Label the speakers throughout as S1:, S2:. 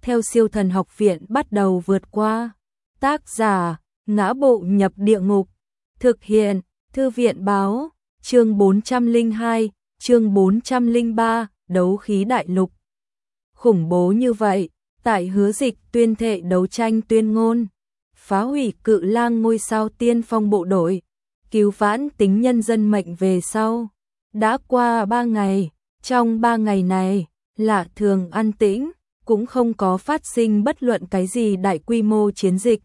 S1: theo Siêu Thần Học Viện bắt đầu vượt qua. Tác giả: Ngã Bộ Nhập Địa Ngục. Thực hiện: Thư viện báo. Chương 402, chương 403, đấu khí đại lục. Khủng bố như vậy, tại Hứa Dịch tuyên thệ đấu tranh tuyên ngôn, phá hủy Cự Lang ngôi sao tiên phong bộ đội, cứu vãn tính nhân dân mệnh về sau. Đã qua 3 ngày, trong 3 ngày này, lạ thường an tĩnh, cũng không có phát sinh bất luận cái gì đại quy mô chiến dịch.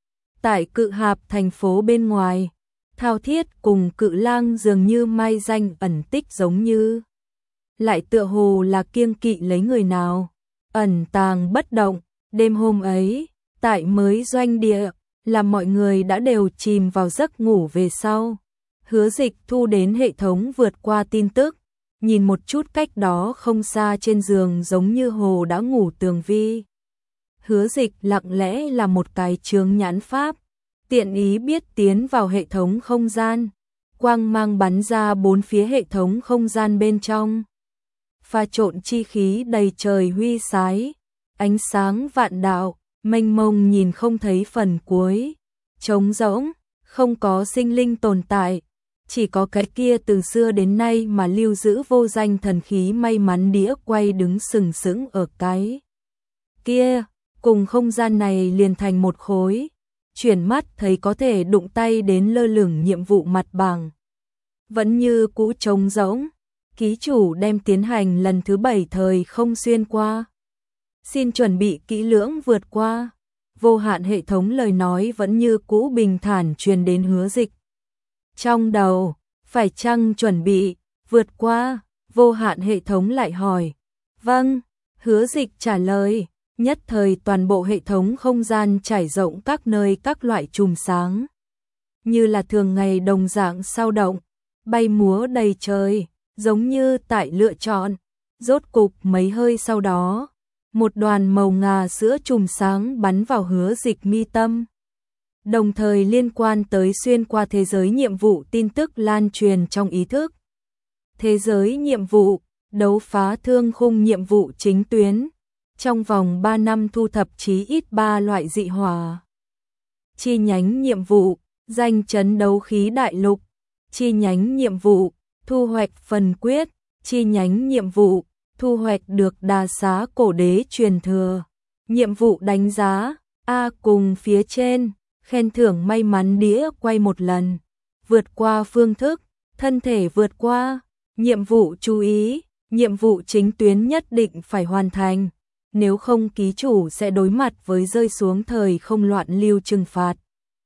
S1: Tại Cự Hạp thành phố bên ngoài, Thao Thiết cùng Cự Lang dường như mai danh ẩn tích giống như. Lại tựa hồ là kiêng kỵ lấy người nào, ẩn tàng bất động. Đêm hôm ấy, tại mới doanh địa, là mọi người đã đều chìm vào giấc ngủ về sau. Hứa Dịch thu đến hệ thống vượt qua tin tức, nhìn một chút cách đó không xa trên giường giống như hồ đã ngủ Tường Vi. Hứa Dịch lặng lẽ là một cái chướng nhãn pháp, tiện ý biết tiến vào hệ thống không gian, quang mang bắn ra bốn phía hệ thống không gian bên trong. Pha trộn chi khí đầy trời huy sái, ánh sáng vạn đạo, mênh mông nhìn không thấy phần cuối, trống rỗng, không có sinh linh tồn tại, chỉ có cái kia từ xưa đến nay mà lưu giữ vô danh thần khí may mắn đĩa quay đứng sừng sững ở cái kia, cùng không gian này liền thành một khối, chuyển mắt thấy có thể đụng tay đến lơ lửng nhiệm vụ mặt bằng. Vẫn như cũ trống rỗng, ký chủ đem tiến hành lần thứ 7 thời không xuyên qua. Xin chuẩn bị kỹ lưỡng vượt qua. Vô hạn hệ thống lời nói vẫn như cũ bình thản truyền đến Hứa Dịch. Trong đầu, phải chăng chuẩn bị vượt qua? Vô hạn hệ thống lại hỏi. Vâng, Hứa Dịch trả lời. Nhất thời toàn bộ hệ thống không gian trải rộng các nơi các loại chùm sáng, như là thường ngày đồng dạng sao động, bay múa đầy trời, giống như tại lựa chọn. Rốt cục mấy hơi sau đó, một đoàn màu ngà sữa chùm sáng bắn vào Hứa Dịch mi tâm. Đồng thời liên quan tới xuyên qua thế giới nhiệm vụ tin tức lan truyền trong ý thức. Thế giới nhiệm vụ, đấu phá thương khung nhiệm vụ chính tuyến. Trong vòng 3 năm thu thập chí ít 3 loại dị hỏa. Chi nhánh nhiệm vụ, danh chấn đấu khí đại lục. Chi nhánh nhiệm vụ, thu hoạch phần quyết. Chi nhánh nhiệm vụ, thu hoạch được đà xá cổ đế truyền thừa. Nhiệm vụ đánh giá, A cùng phía trên, khen thưởng may mắn đĩa quay một lần. Vượt qua phương thức, thân thể vượt qua. Nhiệm vụ chú ý, nhiệm vụ chính tuyến nhất định phải hoàn thành. Nếu không ký chủ sẽ đối mặt với rơi xuống thời không loạn lưu trừng phạt.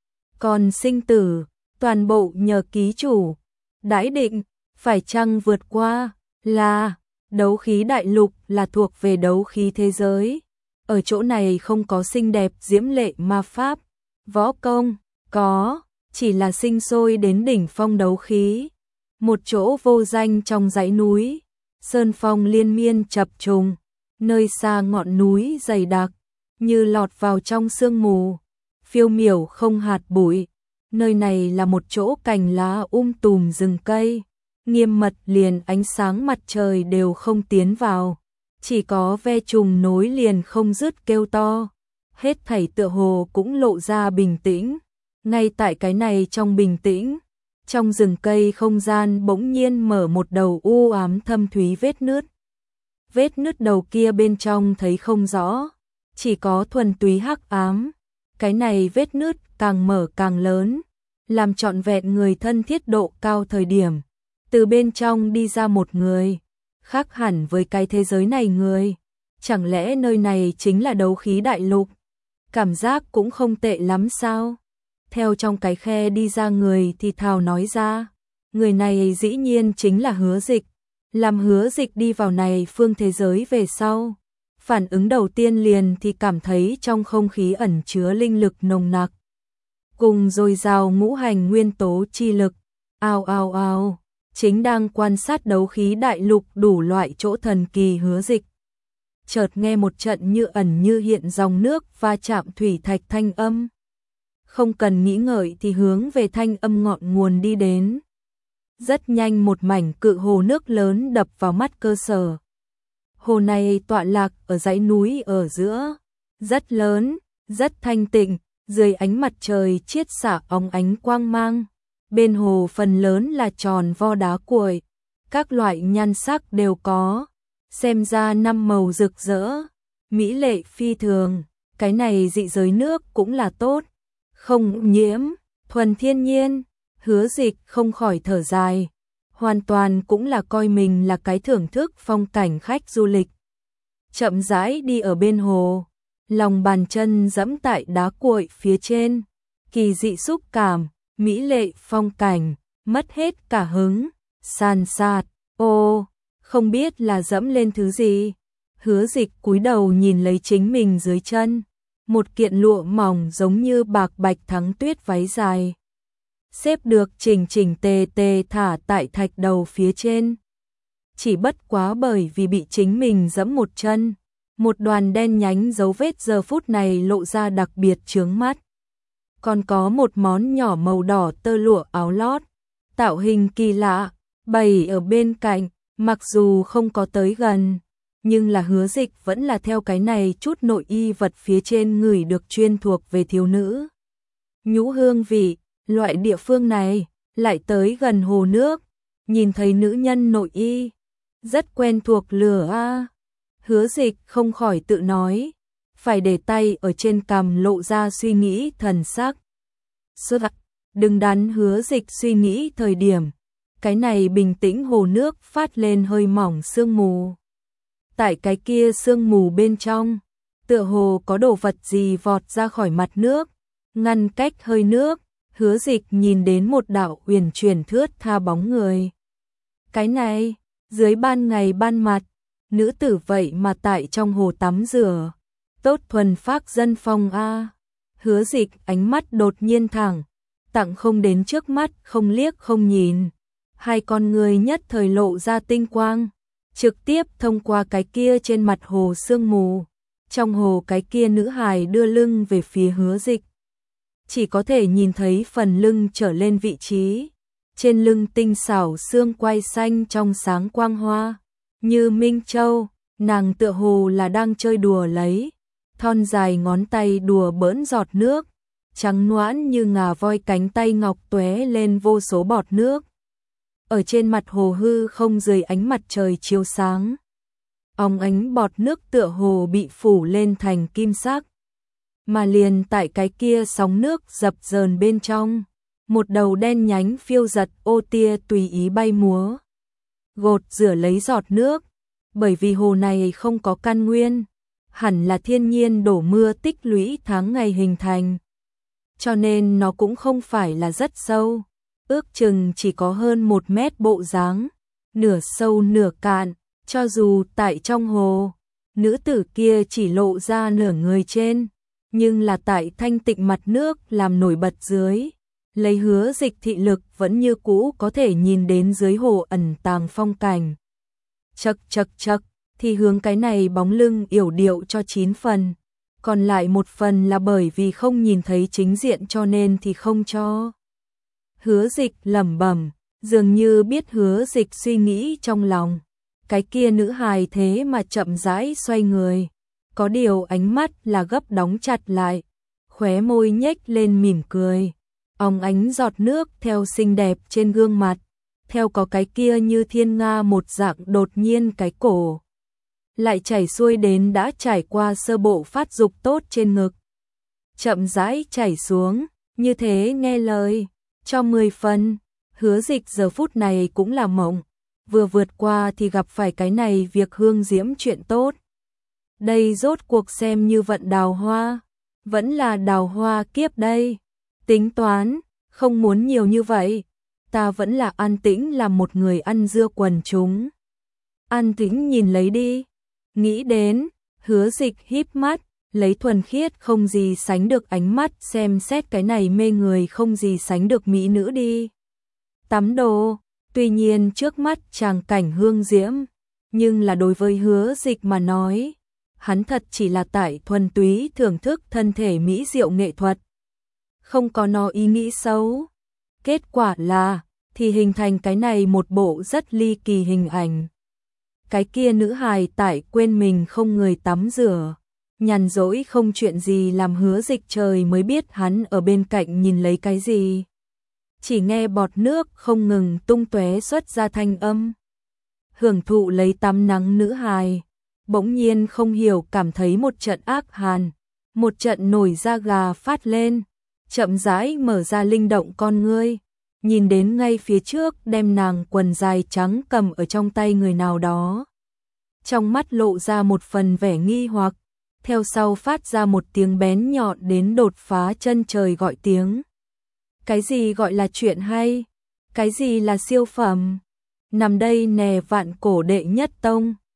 S1: Còn sinh tử, toàn bộ nhờ ký chủ. Đãi định, phải chăng vượt qua, là, đấu khí đại lục là thuộc về đấu khí thế giới. Ở chỗ này không có xinh đẹp diễm lệ ma pháp, võ công, có, chỉ là sinh sôi đến đỉnh phong đấu khí. Một chỗ vô danh trong dãy núi, sơn phong liên miên chập trùng. Nơi xa ngọn núi dày đặc, như lọt vào trong sương mù, phiêu miểu không hạt bụi. Nơi này là một chỗ cành lá tùm rừng cây, nghiêm mật liền ánh sáng mặt trời đều không tiến vào, chỉ có ve trùng nối liền không dứt kêu to. Hết thảy tựa hồ cũng lộ ra bình tĩnh. Ngay tại cái này trong bình tĩnh, trong rừng cây không gian bỗng nhiên mở một đầu u ám thâm thúy vết nứt. Vết nứt đầu kia bên trong thấy không rõ, chỉ có thuần túy hắc ám. Cái này vết nứt càng mở càng lớn, làm trọn vẹn người thân thiết độ cao thời điểm. Từ bên trong đi ra một người, khác hẳn với cái thế giới này người. Chẳng lẽ nơi này chính là đấu khí đại lục? Cảm giác cũng không tệ lắm sao? Theo trong cái khe đi ra người thì thào nói ra. Người này dĩ nhiên chính là Hứa Dịch. Làm Hứa Dịch đi vào này phương thế giới về sau, phản ứng đầu tiên liền thì cảm thấy trong không khí ẩn chứa linh lực nồng nặc, cùng dồi dào ngũ hành nguyên tố chi lực. Ao ao ao, chính đang quan sát đấu khí đại lục đủ loại chỗ thần kỳ Hứa Dịch. Chợt nghe một trận như ẩn như hiện dòng nước va chạm thủy thạch thanh âm. Không cần nghĩ ngợi thì hướng về thanh âm ngọn nguồn đi đến. Rất nhanh một mảnh cự hồ nước lớn đập vào mắt cơ sở. Hồ này tọa lạc ở dãy núi ở giữa, rất lớn, rất thanh tịnh, dưới ánh mặt trời chiết xạ óng ánh quang mang. Bên hồ phần lớn là tròn vo đá cuội, các loại nhan sắc đều có, xem ra năm màu rực rỡ, mỹ lệ phi thường. Cái này dị giới nước cũng là tốt, không nhiễm, thuần thiên nhiên. Hứa Dịch không khỏi thở dài, hoàn toàn cũng là coi mình là cái thưởng thức phong cảnh khách du lịch. Chậm rãi đi ở bên hồ, lòng bàn chân dẫm tại đá cuội phía trên, kỳ dị xúc cảm, mỹ lệ phong cảnh, mất hết cả hứng, san sạt, ô, không biết là dẫm lên thứ gì. Hứa Dịch cúi đầu nhìn lấy chính mình dưới chân, một kiện lụa mỏng giống như bạc bạch thắng tuyết váy dài, xếp được chỉnh chỉnh tề tề thả tại thạch đầu phía trên. Chỉ bất quá bởi vì bị chính mình giẫm một chân, một đoàn đen nhánh dấu vết giờ phút này lộ ra đặc biệt chướng mắt. Còn có một món nhỏ màu đỏ tơ lụa áo lót, tạo hình kỳ lạ, bày ở bên cạnh, mặc dù không có tới gần, nhưng là Hứa Dịch vẫn là theo cái này chút nội y vật phía trên ngửi được chuyên thuộc về thiếu nữ nhũ hương vị. Loại địa phương này, lại tới gần hồ nước, nhìn thấy nữ nhân nội y, rất quen thuộc lửa a. Hứa Dịch không khỏi tự nói, phải để tay ở trên cằm lộ ra suy nghĩ thần sắc. Đừng đắn Hứa Dịch suy nghĩ thời điểm, cái này bình tĩnh hồ nước phát lên hơi mỏng sương mù. Tại cái kia sương mù bên trong, tựa hồ có đồ vật gì vọt ra khỏi mặt nước, ngăn cách hơi nước. Hứa Dịch nhìn đến một đạo uyển chuyển thướt tha bóng người. Cái này, dưới ban ngày ban mặt, nữ tử vậy mà tại trong hồ tắm rửa, tốt thuần phác dân phong a. Hứa Dịch ánh mắt đột nhiên thẳng, tặng không đến trước mắt, không liếc không nhìn, hai con người nhất thời lộ ra tinh quang, trực tiếp thông qua cái kia trên mặt hồ sương mù. Trong hồ cái kia nữ hài đưa lưng về phía Hứa Dịch, chỉ có thể nhìn thấy phần lưng trở lên vị trí, trên lưng tinh xảo xương quai xanh trong sáng quang hoa, như minh châu, nàng tựa hồ là đang chơi đùa lấy, thon dài ngón tay đùa bỡn giọt nước, trắng nõn như ngà voi, cánh tay ngọc tóe lên vô số bọt nước. Ở trên mặt hồ hư không dưới ánh mặt trời chiếu sáng, óng ánh bọt nước tựa hồ bị phủ lên thành kim sắc. Mà liền tại cái kia sóng nước dập dờn bên trong, một đầu đen nhánh phiêu giật ô tia tùy ý bay múa, gột rửa lấy giọt nước. Bởi vì hồ này không có căn nguyên, hẳn là thiên nhiên đổ mưa tích lũy tháng ngày hình thành, cho nên nó cũng không phải là rất sâu, ước chừng chỉ có hơn 1 mét bộ dáng, nửa sâu nửa cạn. Cho dù tại trong hồ, nữ tử kia chỉ lộ ra nửa người trên, nhưng là tại thanh tịnh mặt nước làm nổi bật dưới, lấy Hứa Dịch thị lực vẫn như cũ có thể nhìn đến dưới hồ ẩn tàng phong cảnh. Chậc thì hướng cái này bóng lưng yểu điệu cho 9 phần, còn lại 1 phần là bởi vì không nhìn thấy chính diện cho nên thì không cho. Hứa Dịch lẩm bẩm, dường như biết Hứa Dịch suy nghĩ trong lòng. Cái kia nữ hài thế mà chậm rãi xoay người, có điều ánh mắt là gấp đóng chặt lại, khóe môi nhếch lên mỉm cười, óng ánh giọt nước theo xinh đẹp trên gương mặt, theo có cái kia như thiên nga một dạng đột nhiên cái cổ, lại chảy xuôi đến đã trải qua sơ bộ phát dục tốt trên ngực, chậm rãi chảy xuống, như thế nghe lời, cho 10 phần. Hứa Dịch giờ phút này cũng là mộng, vừa vượt qua thì gặp phải cái này việc hương diễm chuyện tốt. Đây rốt cuộc xem như vận đào hoa, vẫn là đào hoa kiếp đây. Tính toán, không muốn nhiều như vậy, ta vẫn là an tĩnh làm một người ăn dưa quần chúng. An tĩnh nhìn lấy đi. Nghĩ đến, Hứa Dịch híp mắt, lấy thuần khiết không gì sánh được ánh mắt xem xét cái này mê người không gì sánh được mỹ nữ đi. Tắm đồ. Tuy nhiên trước mắt tràng cảnh hương diễm, nhưng là đối với Hứa Dịch mà nói, hắn thật chỉ là tại thuần túy thưởng thức thân thể mỹ diệu nghệ thuật, không có nó ý nghĩ xấu. Kết quả là, thì hình thành cái này một bộ rất ly kỳ hình ảnh. Cái kia nữ hài tại quên mình không người tắm rửa, nhàn rỗi không chuyện gì làm, Hứa Dịch trời mới biết hắn ở bên cạnh nhìn lấy cái gì. Chỉ nghe bọt nước không ngừng tung tóe xuất ra thanh âm. Hưởng thụ lấy tắm nắng nữ hài, bỗng nhiên không hiểu cảm thấy một trận ác hàn, một trận nổi da gà phát lên, chậm rãi mở ra linh động con ngươi, nhìn đến ngay phía trước đem nàng quần dài trắng cầm ở trong tay người nào đó. Trong mắt lộ ra một phần vẻ nghi hoặc, theo sau phát ra một tiếng bén nhọn đến đột phá chân trời gọi tiếng. Cái gì gọi là chuyện hay? Cái gì là siêu phẩm? Nằm đây nè Vạn Cổ đệ nhất tông.